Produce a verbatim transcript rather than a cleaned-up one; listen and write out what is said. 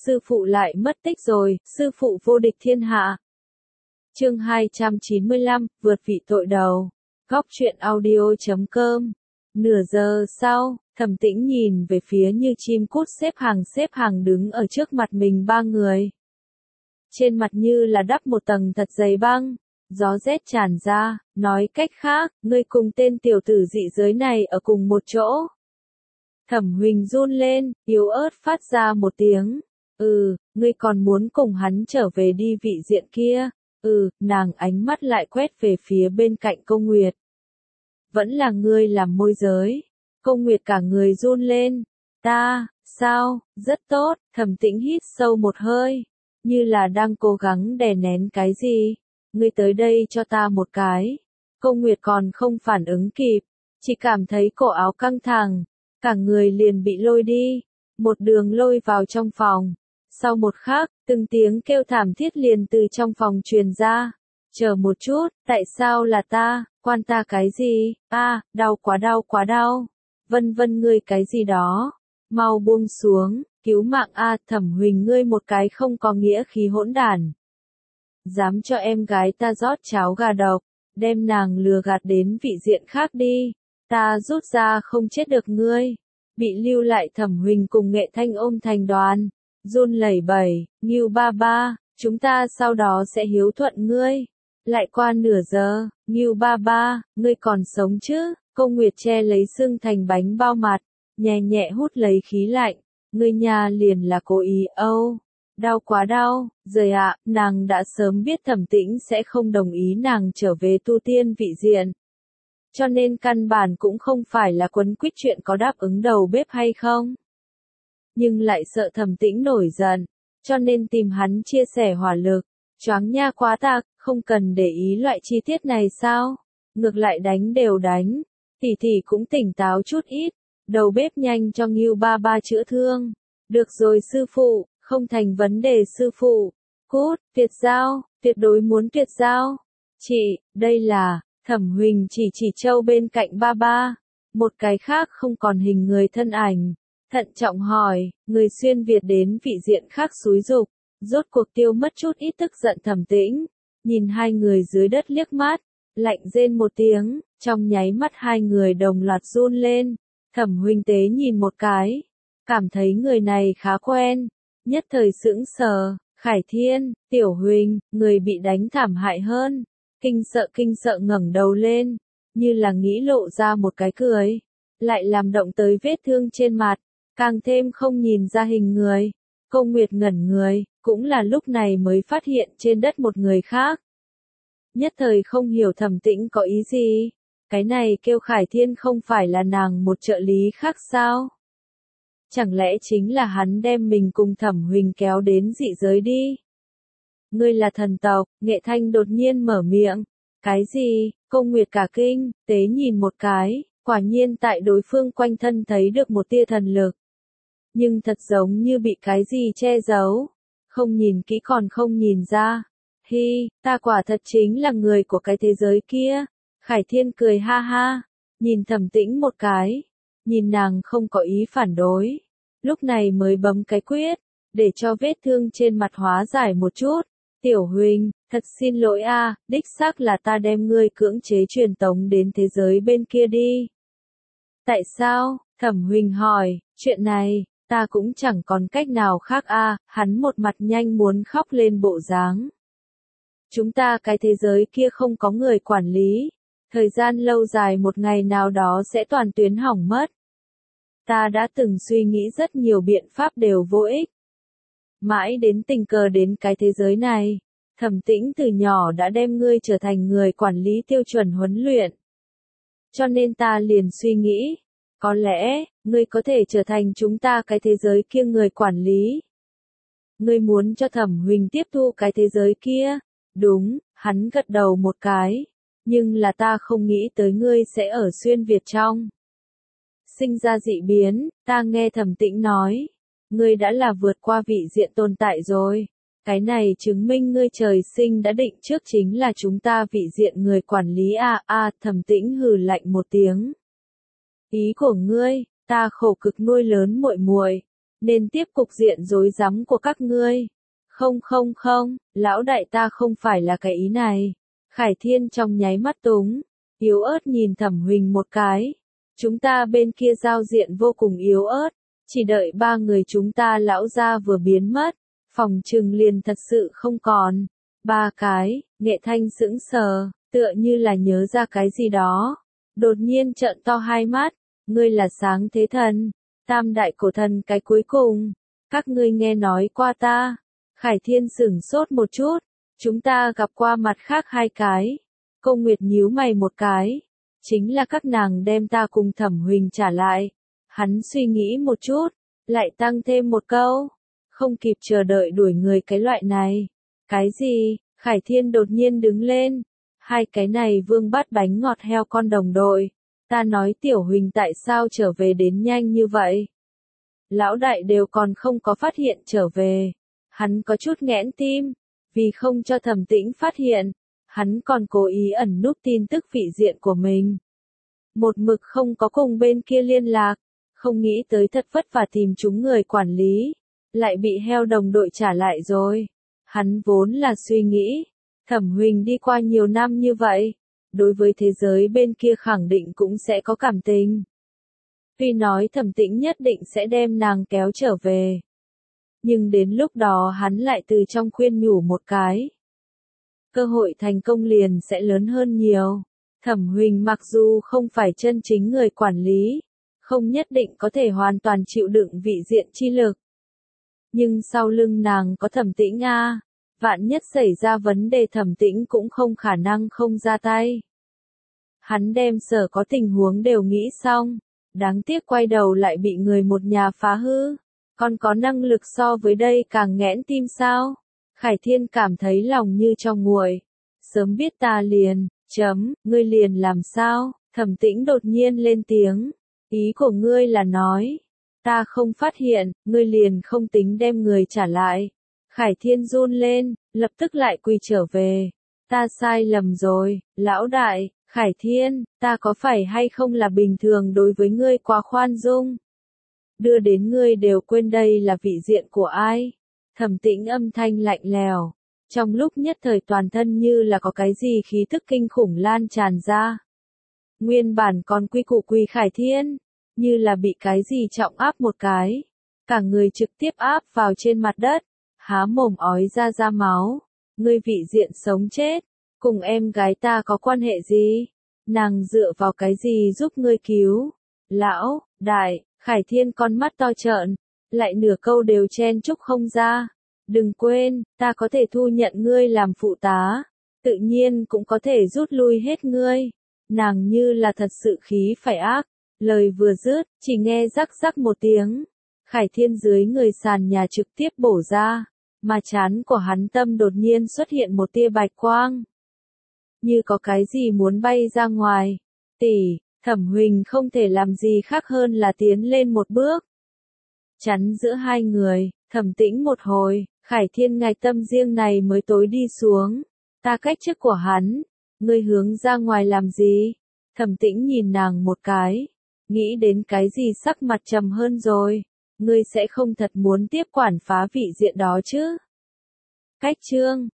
sư phụ lại mất tích rồi, sư phụ vô địch thiên hạ. Chương hai trăm chín mươi lăm, vượt vị tội đầu. Góc truyện audio chấm com. Nửa giờ sau, Thẩm Tĩnh nhìn về phía như chim cút xếp hàng xếp hàng đứng ở trước mặt mình ba người. Trên mặt như là đắp một tầng thật dày băng, gió rét tràn ra, nói cách khác, ngươi cùng tên tiểu tử dị giới này ở cùng một chỗ. Thẩm Huỳnh run lên, yếu ớt phát ra một tiếng. Ừ, ngươi còn muốn cùng hắn trở về đi vị diện kia. Ừ, nàng ánh mắt lại quét về phía bên cạnh Câu Nguyệt. Vẫn là ngươi làm môi giới. Câu Nguyệt cả người run lên. Ta, sao, rất tốt, Thẩm Tĩnh hít sâu một hơi, như là đang cố gắng đè nén cái gì. Ngươi tới đây cho ta một cái. Câu Nguyệt còn không phản ứng kịp, chỉ cảm thấy cổ áo căng thẳng, cả người liền bị lôi đi, một đường lôi vào trong phòng. Sau một khắc, từng tiếng kêu thảm thiết liền từ trong phòng truyền ra. Chờ một chút, tại sao là ta, quan ta cái gì, a, à, đau quá đau quá đau, vân vân ngươi cái gì đó, mau buông xuống, cứu mạng a, à, Thẩm Huỳnh ngươi một cái không có nghĩa khí hỗn đản. Dám cho em gái ta rót cháo gà độc, đem nàng lừa gạt đến vị diện khác đi, ta rút ra không chết được ngươi. Bị lưu lại Thẩm Huỳnh cùng Nghệ Thanh ôm thành đoàn, run lẩy bẩy, Ngưu ba ba, chúng ta sau đó sẽ hiếu thuận ngươi. Lại qua nửa giờ, Ngưu ba ba, ngươi còn sống chứ? Câu Nguyệt che lấy xương thành bánh bao mặt, nhẹ nhẹ hút lấy khí lạnh, ngươi nhà liền là cố ý âu. Đau quá đau, rời ạ, nàng đã sớm biết Thẩm Tĩnh sẽ không đồng ý nàng trở về tu tiên vị diện. Cho nên căn bản cũng không phải là quấn quýt chuyện có đáp ứng đầu bếp hay không. Nhưng lại sợ Thẩm Tĩnh nổi giận, cho nên tìm hắn chia sẻ hỏa lực. Choáng nha quá ta, không cần để ý loại chi tiết này sao? Ngược lại đánh đều đánh, tỷ tỷ cũng tỉnh táo chút ít, đầu bếp nhanh cho Ngưu ba ba chữa thương. Được rồi sư phụ, không thành vấn đề sư phụ. Cút, tuyệt giao, tuyệt đối muốn tuyệt giao. Chị, đây là, Thẩm Huỳnh chỉ chỉ Châu bên cạnh ba ba, một cái khác không còn hình người thân ảnh. Thận trọng hỏi, người xuyên Việt đến vị diện khác xúi dục, rốt cuộc tiêu mất chút ít tức giận Thẩm Tĩnh, nhìn hai người dưới đất liếc mắt, lạnh rên một tiếng, trong nháy mắt hai người đồng loạt run lên. Thẩm Huỳnh tế nhìn một cái, cảm thấy người này khá quen, nhất thời sững sờ. Khải Thiên, Tiểu Huỳnh, người bị đánh thảm hại hơn, kinh sợ kinh sợ ngẩng đầu lên, như là nghĩ lộ ra một cái cười, lại làm động tới vết thương trên mặt, càng thêm không nhìn ra hình người. Câu Nguyệt ngẩn người, cũng là lúc này mới phát hiện trên đất một người khác. Nhất thời không hiểu Thẩm Tĩnh có ý gì, cái này kêu Khải Thiên không phải là nàng một trợ lý khác sao? Chẳng lẽ chính là hắn đem mình cùng Thẩm Huỳnh kéo đến dị giới đi? Ngươi là thần tộc, Nghệ Thanh đột nhiên mở miệng. Cái gì? Câu Nguyệt cả kinh, tế nhìn một cái, quả nhiên tại đối phương quanh thân thấy được một tia thần lực. Nhưng thật giống như bị cái gì che giấu. Không nhìn kỹ còn không nhìn ra. Hi, ta quả thật chính là người của cái thế giới kia. Khải Thiên cười ha ha, nhìn Thẩm Tĩnh một cái, nhìn nàng không có ý phản đối. Lúc này mới bấm cái quyết, để cho vết thương trên mặt hóa giải một chút. Tiểu Huỳnh, thật xin lỗi a, à, đích xác là ta đem ngươi cưỡng chế truyền tống đến thế giới bên kia đi. Tại sao? Thẩm Huỳnh hỏi, chuyện này, ta cũng chẳng còn cách nào khác a, à, hắn một mặt nhanh muốn khóc lên bộ dáng. Chúng ta cái thế giới kia không có người quản lý, thời gian lâu dài một ngày nào đó sẽ toàn tuyến hỏng mất. Ta đã từng suy nghĩ rất nhiều biện pháp đều vô ích. Mãi đến tình cờ đến cái thế giới này, Thẩm Tĩnh từ nhỏ đã đem ngươi trở thành người quản lý tiêu chuẩn huấn luyện. Cho nên ta liền suy nghĩ, có lẽ, ngươi có thể trở thành chúng ta cái thế giới kia người quản lý. Ngươi muốn cho Thẩm Huỳnh tiếp thu cái thế giới kia, đúng, hắn gật đầu một cái, nhưng là ta không nghĩ tới ngươi sẽ ở xuyên Việt trong. Sinh ra dị biến, ta nghe Thẩm Tĩnh nói, ngươi đã là vượt qua vị diện tồn tại rồi. Cái này chứng minh ngươi trời sinh đã định trước chính là chúng ta vị diện người quản lý à à, Thẩm Tĩnh hừ lạnh một tiếng. Ý của ngươi, ta khổ cực nuôi lớn muội muội, nên tiếp cục diện rối rắm của các ngươi. Không không không, lão đại ta không phải là cái ý này. Khải Thiên trong nháy mắt túng, yếu ớt nhìn Thẩm Huỳnh một cái. Chúng ta bên kia giao diện vô cùng yếu ớt, chỉ đợi ba người chúng ta lão gia vừa biến mất, phòng trừng liền thật sự không còn. Ba cái, Nghệ Thanh sững sờ, tựa như là nhớ ra cái gì đó. Đột nhiên trợn to hai mắt, ngươi là Sáng Thế Thần, tam đại cổ thần cái cuối cùng. Các ngươi nghe nói qua ta. Khải Thiên sửng sốt một chút, chúng ta gặp qua mặt khác hai cái. Cô Nguyệt nhíu mày một cái, chính là các nàng đem ta cùng Thẩm Huỳnh trả lại. Hắn suy nghĩ một chút, lại tăng thêm một câu, không kịp chờ đợi đuổi người cái loại này. Cái gì? Khải Thiên đột nhiên đứng lên, hai cái này vương bắt bánh ngọt heo con đồng đội. Ta nói Tiểu Huỳnh tại sao trở về đến nhanh như vậy? Lão đại đều còn không có phát hiện trở về. Hắn có chút nghẽn tim, vì không cho Thẩm Tĩnh phát hiện, hắn còn cố ý ẩn núp tin tức vị diện của mình. Một mực không có cùng bên kia liên lạc, không nghĩ tới thật vất vả tìm chúng người quản lý, lại bị heo đồng đội trả lại rồi. Hắn vốn là suy nghĩ, Thẩm Huỳnh đi qua nhiều năm như vậy, đối với thế giới bên kia khẳng định cũng sẽ có cảm tình. Tuy nói Thẩm Tĩnh nhất định sẽ đem nàng kéo trở về. Nhưng đến lúc đó hắn lại từ trong khuyên nhủ một cái. Cơ hội thành công liền sẽ lớn hơn nhiều. Thẩm Huỳnh mặc dù không phải chân chính người quản lý, không nhất định có thể hoàn toàn chịu đựng vị diện chi lực. Nhưng sau lưng nàng có Thẩm Tĩnh a, vạn nhất xảy ra vấn đề Thẩm Tĩnh cũng không khả năng không ra tay. Hắn đem sở có tình huống đều nghĩ xong, đáng tiếc quay đầu lại bị người một nhà phá hư. Còn có năng lực so với đây càng nghẽn tim sao? Khải Thiên cảm thấy lòng như trong nguội. Sớm biết ta liền, chấm, ngươi liền làm sao? Thẩm Tĩnh đột nhiên lên tiếng. Ý của ngươi là nói, ta không phát hiện, ngươi liền không tính đem người trả lại. Khải Thiên run lên, lập tức lại quỳ trở về. Ta sai lầm rồi, lão đại, Khải Thiên, ta có phải hay không là bình thường đối với ngươi quá khoan dung? Đưa đến ngươi đều quên đây là vị diện của ai. Thẩm Tĩnh âm thanh lạnh lèo, trong lúc nhất thời toàn thân như là có cái gì khí tức kinh khủng lan tràn ra. Nguyên bản còn quy củ quy Khải Thiên, như là bị cái gì trọng áp một cái, cả người trực tiếp áp vào trên mặt đất, há mồm ói ra ra máu. Ngươi vị diện sống chết, cùng em gái ta có quan hệ gì? Nàng dựa vào cái gì giúp ngươi cứu? Lão, đại, Khải Thiên con mắt to trợn, lại nửa câu đều chen chúc không ra. Đừng quên, ta có thể thu nhận ngươi làm phụ tá, tự nhiên cũng có thể rút lui hết ngươi. Nàng như là thật sự khí phải ác, lời vừa dứt, chỉ nghe rắc rắc một tiếng. Khải Thiên dưới người sàn nhà trực tiếp bổ ra, mà trán của hắn tâm đột nhiên xuất hiện một tia bạch quang. Như có cái gì muốn bay ra ngoài. Tỷ, Thẩm Huỳnh không thể làm gì khác hơn là tiến lên một bước. Chắn giữa hai người, Thẩm Tĩnh một hồi, Khải Thiên ngài tâm riêng này mới tối đi xuống. Ta cách chức của hắn, ngươi hướng ra ngoài làm gì? Thẩm Tĩnh nhìn nàng một cái, nghĩ đến cái gì sắc mặt trầm hơn rồi. Ngươi sẽ không thật muốn tiếp quản phá vị diện đó chứ? Cách chương